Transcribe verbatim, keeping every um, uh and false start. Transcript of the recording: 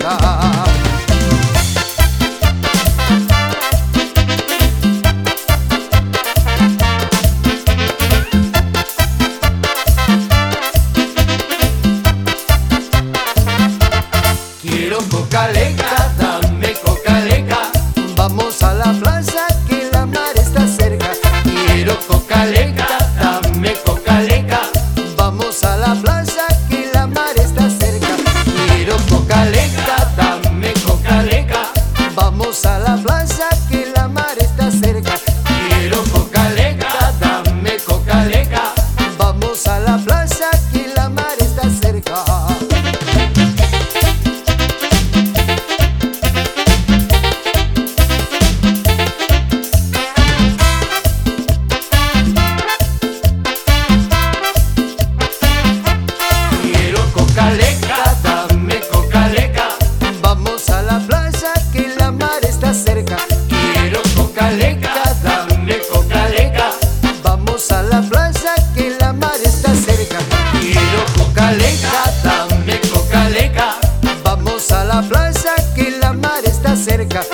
cerca. Quiero Coca-Leca, dame Coca-Leca. Vamos a la plaza que la mar está cerca. Quiero Coca-Leca, dame Coca-Leca. Vamos a la plaza que la mar está cerca. Quiero Coca-Leca, dame Coca-Leca. Vamos a la plaza que la mar está cerca. Quiero Coca-Leca, dame Coca-Leca. Vamos a la plaza que la mar está cerca. Quiero Coca-Leca, dame Coca-Leca. Vamos a la plaza que la mar está cerca. Quiero Coca-Leca, dame Coca-Leca. Vamos a la plaza que la mar está cerca. Quiero Coca-Leca, dame Coca-Leca. Vamos a la plaza que la mar está cerca.